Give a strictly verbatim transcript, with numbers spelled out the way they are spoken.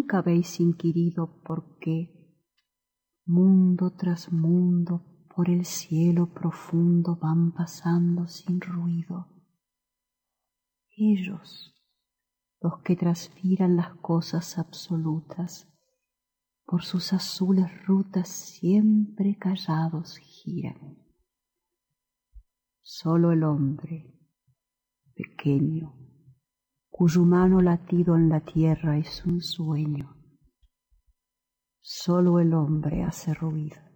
nunca habéis inquirido por qué, mundo tras mundo, por el cielo profundo van pasando sin ruido. Ellos, los que transpiran las cosas absolutas, por sus azules rutas siempre callados giran. Solo el hombre, pequeño, cuyo humano latido en la tierra es un sueño, solo el hombre hace ruido.